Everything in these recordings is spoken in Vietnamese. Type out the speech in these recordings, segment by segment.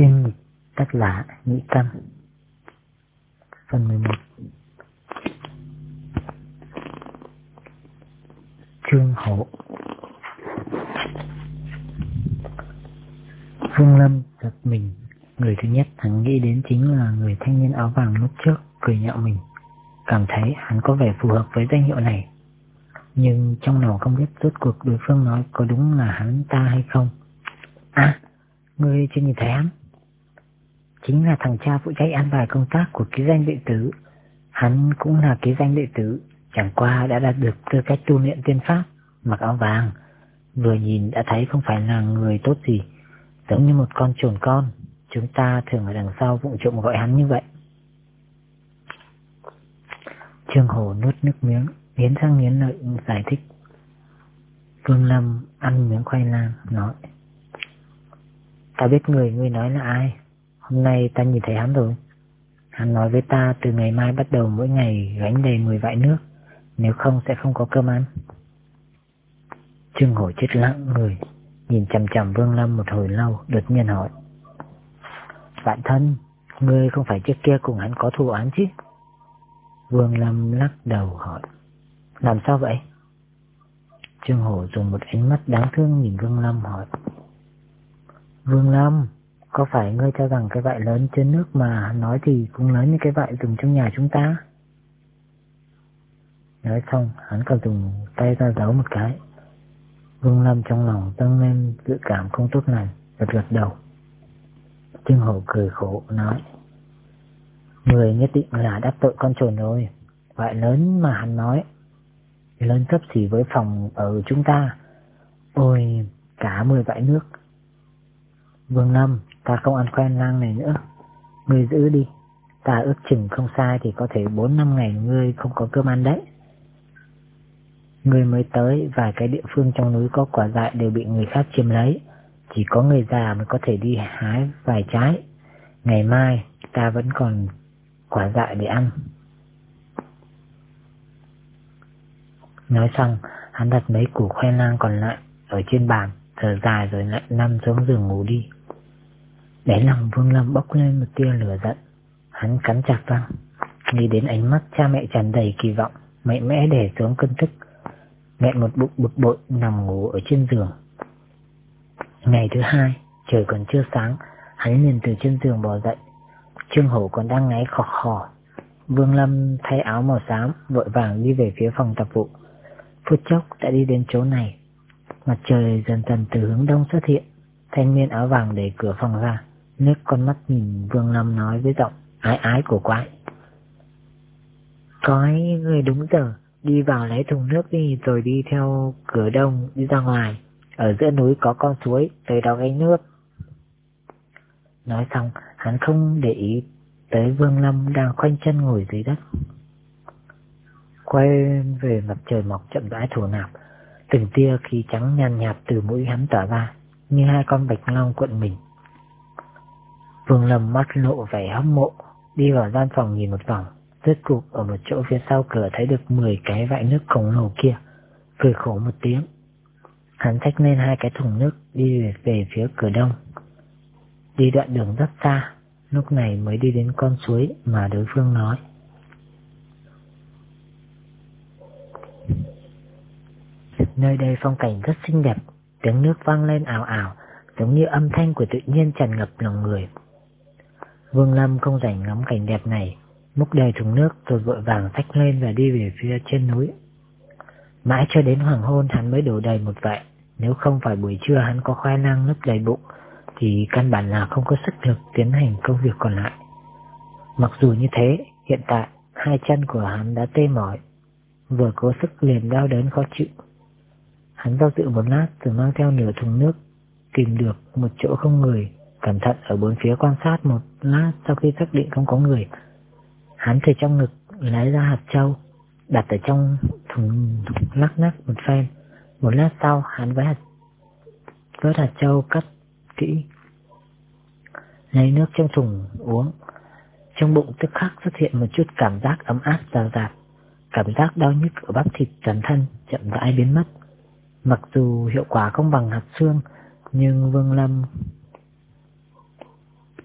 Tiên nghịch tác giả Nhĩ Căn. Phần 11. Trương Hổ. Vương Lâm giật mình. Người thứ nhất hắn nghĩ đến chính là người thanh niên áo vàng lúc trước cười nhạo mình, cảm thấy hắn có vẻ phù hợp với danh hiệu này. Nhưng trong lòng không biết rốt cuộc đối phương nói có đúng là hắn ta hay không. À, ngươi chưa nhìn thấy hắn? Chính là thằng cha phụ trách an bài công tác của ký danh đệ tử. Hắn cũng là ký danh đệ tử, chẳng qua đã đạt được tư cách tu luyện tiên pháp, mặc áo vàng. Vừa nhìn đã thấy không phải là người tốt gì, giống như một con chồn con. Chúng ta thường ở đằng sau vụng trộm gọi hắn như vậy. Trương Hổ nuốt nước miếng, nghiến răng nghiến lợi giải thích. Vương Lâm ăn miếng khoai lang, nói: Ta biết người ngươi nói là ai. Hôm nay ta nhìn thấy hắn rồi. Hắn nói với ta từ ngày mai bắt đầu mỗi ngày gánh đầy 10 vại nước, nếu không sẽ không có cơm ăn. Trương Hổ chết lặng người, nhìn chằm chằm Vương Lâm một hồi lâu, đột nhiên hỏi: Bạn thân, ngươi không phải trước kia cùng hắn có thù oán chứ? Vương Lâm lắc đầu hỏi: Làm sao vậy? Trương Hổ dùng một ánh mắt đáng thương nhìn Vương Lâm hỏi: Vương Lâm, có phải ngươi cho rằng cái vại lớn trên nước mà hắn nói thì cũng lớn như cái vại dùng trong nhà chúng ta? Nói xong hắn còn dùng tay ra giấu một cái. Vương Lâm trong lòng dâng lên dự cảm không tốt lành, gật đầu. Trương Hổ cười khổ nói: Người nhất định là đắc tội con trồn rồi. Vại lớn mà hắn nói lớn xấp xỉ với phòng ở chúng ta. Ôi, cả 10 vại nước. Vương Lâm, ta không ăn khoai lang này nữa, ngươi giữ đi. Ta ước chừng không sai thì có thể 4-5 ngày ngươi không có cơm ăn đấy. Ngươi mới tới, vài cái địa phương trong núi có quả dại đều bị người khác chiếm lấy, chỉ có người già mới có thể đi hái vài trái. Ngày mai ta vẫn còn quả dại để ăn. Nói xong hắn đặt mấy củ khoai lang còn lại ở trên bàn, thở dài rồi lại nằm xuống giường ngủ đi. Đáy lòng Vương Lâm bốc lên một tia lửa giận. Hắn cắn chặt răng, nghĩ đến ánh mắt cha mẹ tràn đầy kỳ vọng, mạnh mẽ đè xuống cơn tức, nghẹn một bụng bực bội nằm ngủ ở trên giường. Ngày thứ hai, trời còn chưa sáng, hắn liền từ trên giường bò dậy. Trương Hổ còn đang ngáy khò khò. Vương Lâm thay áo màu xám, vội vàng đi về phía phòng tập vụ. Phút chốc đã đi đến chỗ này. Mặt trời dần dần từ hướng đông xuất hiện. Thanh niên áo vàng đẩy cửa phòng ra, nước con mắt nhìn Vương Lâm nói với giọng ái ái của quái: Coi người đúng giờ, đi vào lấy thùng nước đi rồi đi theo cửa đông đi ra ngoài. Ở giữa núi có con suối, tới đó gánh nước. Nói xong hắn không để ý tới Vương Lâm đang khoanh chân ngồi dưới đất. Quay về mặt trời mọc chậm rãi thổ nạp, từng tia khí trắng nhàn nhạt từ mũi hắn tỏa ra như hai con bạch long cuộn mình. Vương Lâm mắt lộ vẻ hâm mộ, đi vào gian phòng nhìn một vòng, rốt cục ở một chỗ phía sau cửa thấy được 10 cái vại nước khổng lồ kia, cười khổ một tiếng. Hắn xách lên 2 cái thùng nước đi về phía cửa đông. Đi đoạn đường rất xa, lúc này mới đi đến con suối mà đối phương nói. Nơi đây phong cảnh rất xinh đẹp, tiếng nước vang lên ào ào, giống như âm thanh của tự nhiên tràn ngập lòng người. Vương Lâm không rảnh ngắm cảnh đẹp này, múc đầy thùng nước rồi vội vàng xách lên và đi về phía trên núi. Mãi cho đến hoàng hôn hắn mới đổ đầy một vại, nếu không phải buổi trưa hắn có khoai lang lấp đầy bụng thì căn bản là không có sức lực tiến hành công việc còn lại. Mặc dù như thế, hiện tại 2 chân của hắn đã tê mỏi, vừa cố sức liền đau đớn khó chịu. Hắn do dự một lát rồi mang theo nửa thùng nước, tìm được một chỗ không người, cẩn thận ở bốn phía quan sát một lát. Sau khi xác định không có người, hắn từ trong ngực lấy ra hạt trâu, đặt ở trong thùng, lắc một phen. Một lát sau hắn vớt hạt trâu cắt kỹ, lấy nước trong thùng uống. Trong bụng tức khắc xuất hiện một chút cảm giác ấm áp rào rạt, cảm giác đau nhức ở bắp thịt toàn thân chậm rãi biến mất. Mặc dù hiệu quả không bằng hạt xương, nhưng Vương Lâm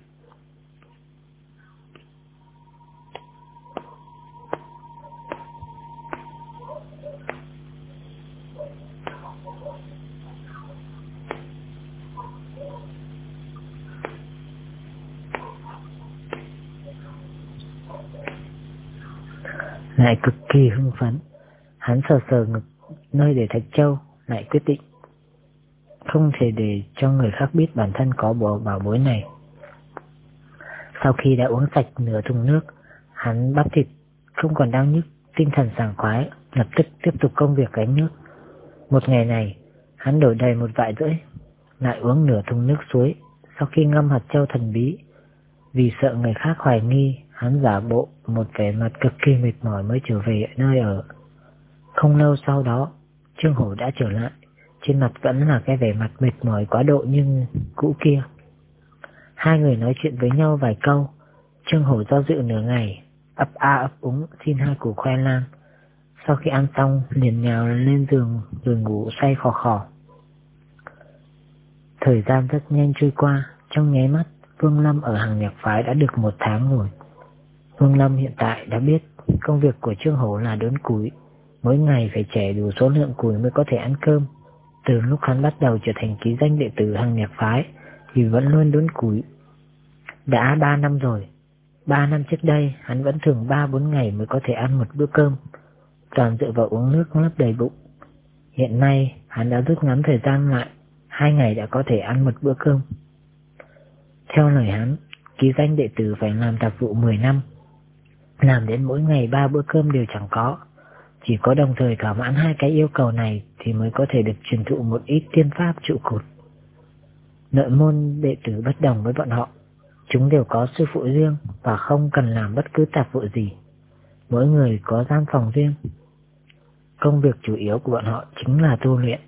lại cực kỳ hưng phấn. Hắn sờ sờ ngực nơi để Thạch Châu, lại quyết định không thể để cho người khác biết bản thân có bảo bối này. Sau khi đã uống sạch nửa thùng nước, hắn bắp thịt không còn đau nhức, tinh thần sảng khoái, lập tức tiếp tục công việc gánh nước. Một ngày này, hắn đổ đầy một vại rưỡi, lại uống nửa thùng nước suối. Sau khi ngâm hạt châu thần bí, vì sợ người khác hoài nghi, hắn giả bộ một vẻ mặt cực kỳ mệt mỏi mới trở về nơi ở. Không lâu sau đó, Trương Hổ đã trở lại, trên mặt vẫn là cái vẻ mặt mệt mỏi quá độ nhưng cũ kia. Hai người nói chuyện với nhau vài câu, Trương Hổ do dự nửa ngày, ấp a ấp úng xin 2 củ khoai lang. Sau khi ăn xong, liền nhào lên giường rồi ngủ say khò khò. Thời gian rất nhanh trôi qua, trong nháy mắt, Vương Lâm ở hàng nhạc phái đã được 1 tháng rồi. Vương Lâm hiện tại đã biết công việc của Trương Hổ là đốn củi, mỗi ngày phải chẻ đủ số lượng củi mới có thể ăn cơm. Từ lúc hắn bắt đầu trở thành ký danh đệ tử hàng nhạc phái thì vẫn luôn đốn củi. Đã 3 năm rồi. 3 năm trước đây hắn vẫn thường 3-4 ngày mới có thể ăn một bữa cơm, toàn dựa vào uống nước lấp đầy bụng. Hiện nay hắn đã rút ngắn thời gian lại, 2 ngày đã có thể ăn một bữa cơm. Theo lời hắn, ký danh đệ tử phải làm tạp vụ 10 năm, làm đến mỗi ngày 3 bữa cơm đều chẳng có. Chỉ có đồng thời thỏa mãn 2 cái yêu cầu này thì mới có thể được truyền thụ một ít tiên pháp trụ cột. Nội môn đệ tử bất đồng với bọn họ, chúng đều có sư phụ riêng và không cần làm bất cứ tạp vụ gì. Mỗi người có gian phòng riêng. Công việc chủ yếu của bọn họ chính là tu luyện.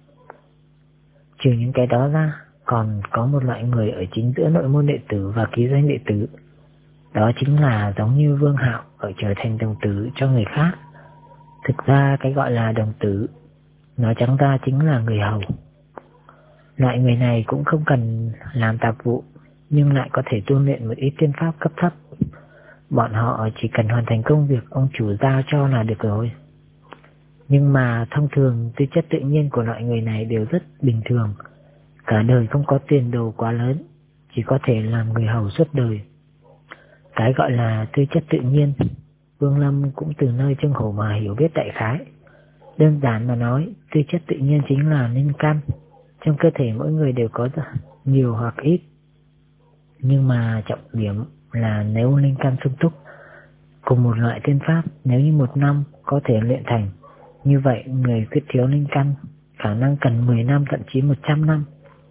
Trừ những cái đó ra, còn có một loại người ở chính giữa nội môn đệ tử và ký danh đệ tử. Đó chính là giống như Vương Hạo ở trở thành đồng tử cho người khác. Thực ra cái gọi là đồng tử, nói trắng ra chính là người hầu. Loại người này cũng không cần làm tạp vụ, nhưng lại có thể tu luyện một ít tiên pháp cấp thấp. Bọn họ chỉ cần hoàn thành công việc ông chủ giao cho là được rồi. Nhưng mà thông thường tư chất tự nhiên của loại người này đều rất bình thường. Cả đời không có tiền đồ quá lớn, chỉ có thể làm người hầu suốt đời. Cái gọi là tư chất tự nhiên, Vương Lâm cũng từ nơi Trương Hổ mà hiểu biết đại khái. Đơn giản mà nói, tư chất tự nhiên chính là linh căn. Trong cơ thể mỗi người đều có nhiều hoặc ít. Nhưng mà trọng điểm là nếu linh căn sung túc, cùng một loại tiên pháp nếu như 1 năm có thể luyện thành, như vậy người khuyết thiếu linh căn khả năng cần 10 năm thậm chí 100 năm.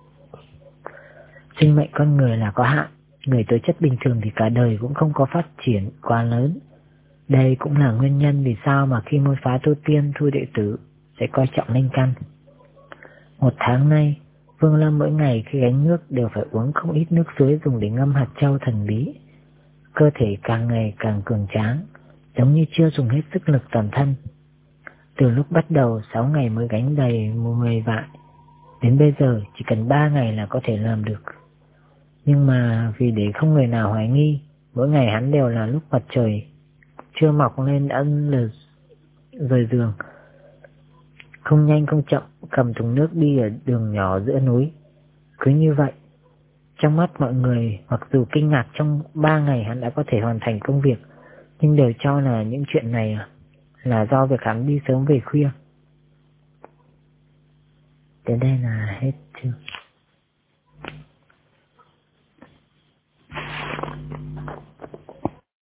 Sinh mệnh con người là có hạn, người tố chất bình thường thì cả đời cũng không có phát triển quá lớn. Đây cũng là nguyên nhân vì sao mà khi môn phái tu tiên thu đệ tử sẽ coi trọng linh căn. 1 tháng nay, Vương Lâm mỗi ngày khi gánh nước đều phải uống không ít nước suối dùng để ngâm hạt châu thần bí. Cơ thể càng ngày càng cường tráng, giống như chưa dùng hết sức lực toàn thân. Từ lúc bắt đầu 6 ngày mới gánh đầy 10 vại, đến bây giờ chỉ cần 3 ngày là có thể làm được. Nhưng mà vì để không người nào hoài nghi, mỗi ngày hắn đều là lúc mặt trời chưa mọc lên đã rời giường, không nhanh không chậm cầm thùng nước đi ở đường nhỏ giữa núi. Cứ như vậy, trong mắt mọi người mặc dù kinh ngạc trong 3 ngày hắn đã có thể hoàn thành công việc, nhưng đều cho là những chuyện này là do việc hắn đi sớm về khuya. Đến đây là hết chương.